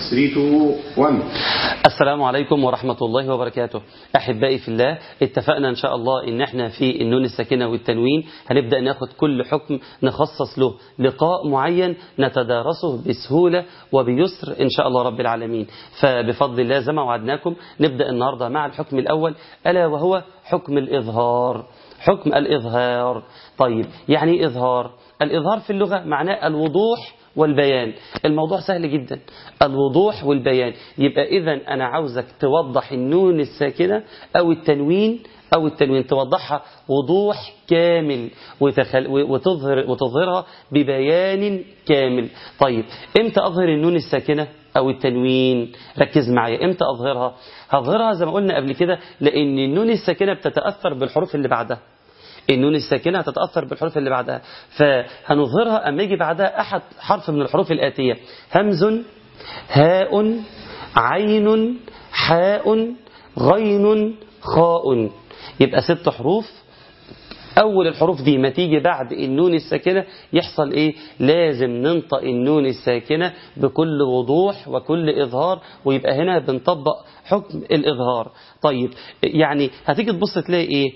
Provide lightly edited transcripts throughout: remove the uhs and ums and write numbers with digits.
3 2 1. السلام عليكم ورحمة الله وبركاته. أحبائي في الله، اتفقنا إن شاء الله إن احنا في النون الساكنة والتنوين هنبدأ ناخد كل حكم نخصص له لقاء معين نتدارسه بسهولة وبيسر إن شاء الله رب العالمين. فبفضل الله زي ما وعدناكم نبدأ النهاردة مع الحكم الأول، ألا وهو حكم الإظهار. حكم الإظهار. طيب يعني إظهار؟ الإظهار في اللغة معناه الوضوح والبيان. الموضوع سهل جدا، الوضوح والبيان. يبقى إذن أنا عاوزك توضح النون الساكنة أو التنوين توضحها وضوح كامل وتظهرها ببيان كامل. طيب امتى أظهر النون الساكنة أو التنوين؟ ركز معايا، امتى أظهرها؟ هظهرها زي ما قلنا قبل كده، لأن النون الساكنة بتتأثر بالحروف اللي بعدها. النون الساكنة هتتأثر بالحروف اللي بعدها، فهنظهرها أما يجي بعدها أحد حرف من الحروف الآتية: همز، هاء، عين، حاء، غين، خاء. يبقى 6 حروف. أول الحروف دي ما تيجي بعد النون الساكنة يحصل إيه؟ لازم ننطق النون الساكنة بكل وضوح وكل إظهار، ويبقى هنا بنطبق حكم الإظهار. طيب يعني هتيجي تبص تلاقي إيه؟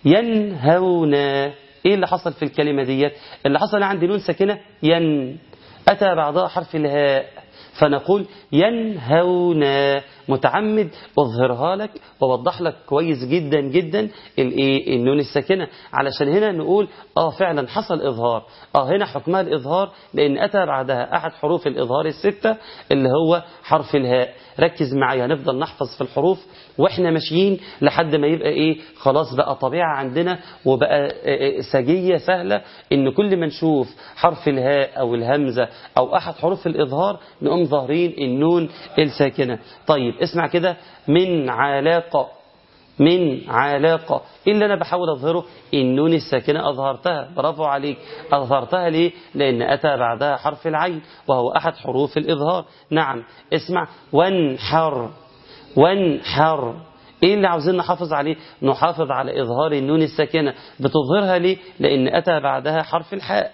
ينهونا. ايه اللي حصل في الكلمة ديت؟ اللي حصل عندي نون ساكنة أتى بعدها حرف الهاء، فنقول ينهونا. متعمد أظهرها لك ووضح لك كويس جدا جدا النون الساكنة، علشان هنا نقول فعلا حصل إظهار. هنا حكمها الإظهار لأن أتى بعدها أحد حروف الإظهار ال6 اللي هو حرف الهاء. ركز معايا، هنفضل نحفظ في الحروف واحنا ماشيين لحد ما يبقى خلاص بقى طبيعة عندنا وبقى سجية سهلة، ان كل ما نشوف حرف الهاء او الهمزة او احد حروف الإظهار نقوم ظاهرين النون الساكنة. طيب اسمع كده: من علاقة. من علاقة. إيه اللي أنا بحاول أظهره؟ النون الساكنة أظهرتها. برافو عليك. أظهرتها ليه؟ لأن أتى بعدها حرف العين وهو أحد حروف الإظهار. نعم اسمع: وانحر. وانحر. إيه اللي عاوزين نحافظ عليه؟ نحافظ على إظهار النون الساكنة. بتظهرها ليه؟ لأن أتى بعدها حرف الحاء.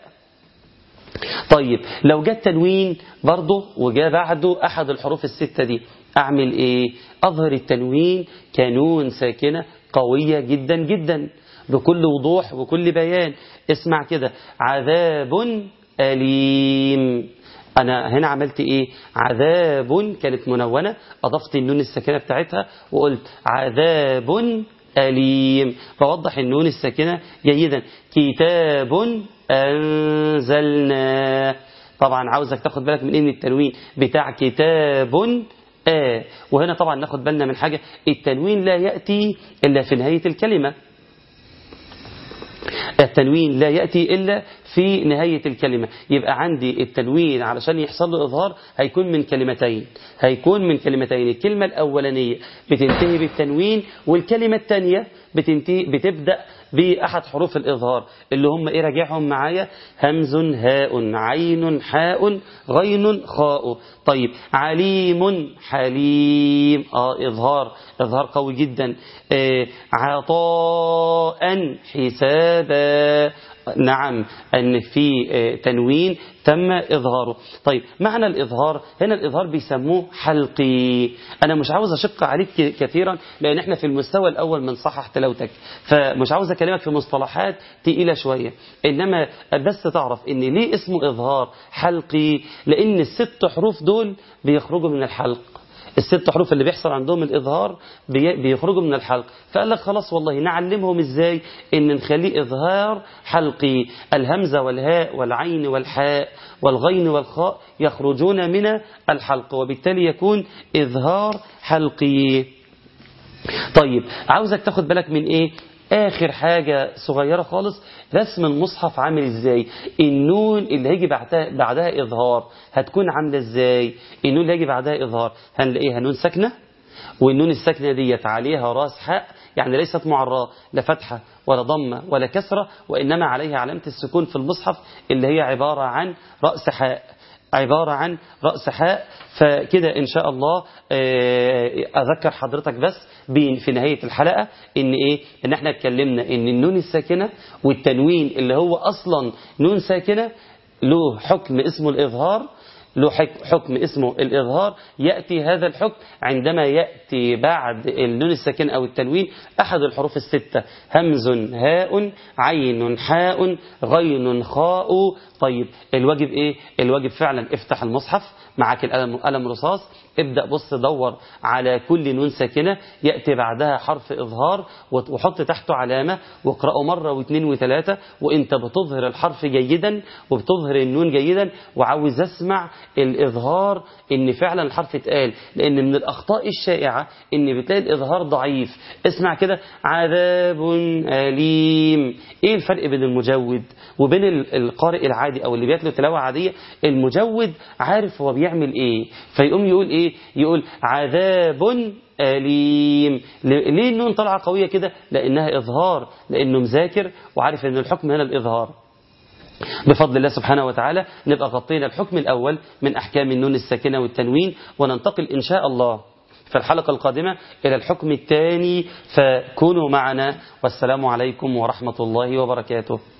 طيب لو جاء تنوين برضه وجاء بعده أحد الحروف ال6 دي، أعمل إيه؟ أظهر التنوين كنون ساكنة قوية جدا جدا بكل وضوح وكل بيان. اسمع كده: عذاب أليم. أنا هنا عملت إيه؟ عذاب كانت منونة، أضفت النون الساكنة بتاعتها وقلت عذاب أليم، فوضح النون الساكنة جيدا. كتاب أنزلنا. طبعا عاوزك تاخد بالك من التنوين بتاع كتاب وهنا طبعا ناخد بالنا من حاجة: التنوين لا يأتي إلا في نهاية الكلمة. التنوين لا يأتي إلا في نهاية الكلمة. يبقى عندي التنوين علشان يحصل له إظهار هيكون من كلمتين. الكلمة الأولانية بتنتهي بالتنوين، والكلمة الثانية بتبدأ بأحد حروف الإظهار اللي هم راجعهم معايا: همز، هاء، عين، حاء، غين، خاء. طيب عليم، حليم. إظهار قوي جدا. عطاء، حسابا. نعم أن في تنوين تم إظهاره. طيب معنى الإظهار هنا، الإظهار بيسموه حلقي. أنا مش عاوز أشق عليك كثيرا لأن احنا في المستوى الأول من صحح تلاوتك، فمش عاوز أكلمك في مصطلحات تقيلة شوية، إنما بس تعرف إن ليه اسمه إظهار حلقي، لأن ال6 حروف دول بيخرجوا من الحلق. ال6 حروف اللي بيحصل عندهم الإظهار بيخرجوا من الحلق، فقال لك خلاص والله نعلمهم إزاي إن نخليه إظهار حلقي. الهمزة والهاء والعين والحاء والغين والخاء يخرجون من الحلق، وبالتالي يكون إظهار حلقي. طيب عاوزك تاخد بالك من إيه؟ آخر حاجة صغيرة خالص: رسم المصحف عامل إزاي؟ النون اللي هيجي بعدها إظهار هتكون عاملة إزاي؟ النون اللي هيجي بعدها إظهار هنلاقيها نون ساكنة، والنون الساكنة ديت عليها راس حاء، يعني ليست معرّة لا فتحة ولا ضمة ولا كسرة، وإنما عليها علامة السكون في المصحف اللي هي عبارة عن رأس حاء. فكده إن شاء الله أذكر حضرتك بس في نهاية الحلقة إن احنا اتكلمنا إن النون الساكنة والتنوين اللي هو أصلا نون ساكنة له حكم اسمه الإظهار. له حكم اسمه الإظهار. يأتي هذا الحكم عندما يأتي بعد النون الساكن أو التنوين أحد الحروف الستة، همز، هاء، عين، حاء، غين، خاء. طيب الواجب إيه؟ الواجب فعلا افتح المصحف، معك القلم رصاص، ابدأ بص دور على كل نون ساكنة يأتي بعدها حرف إظهار وحط تحته علامة، واقرأه مرة واثنين وثلاثة، وانت بتظهر الحرف جيدا وبتظهر النون جيدا، وعاوز اسمع الإظهار ان فعلا الحرف اتقال. لان من الأخطاء الشائعة ان بتلاقي الإظهار ضعيف. اسمع كده عذاب أليم. ايه الفرق بين المجود وبين القارئ العادي او اللي بيتلو تلاوة عادية؟ المجود عارف هو بيعمل ايه، فيقوم يقول ايه؟ يقول عذاب أليم. ليه النون طالعة قوية كده؟ لأنها إظهار، لأنه مذاكر وعارف أن الحكم هنا الإظهار. بفضل الله سبحانه وتعالى نبقى غطينا الحكم الأول من أحكام النون الساكنة والتنوين، وننتقل إن شاء الله في الحلقة القادمة إلى الحكم الثاني، فكونوا معنا، والسلام عليكم ورحمة الله وبركاته.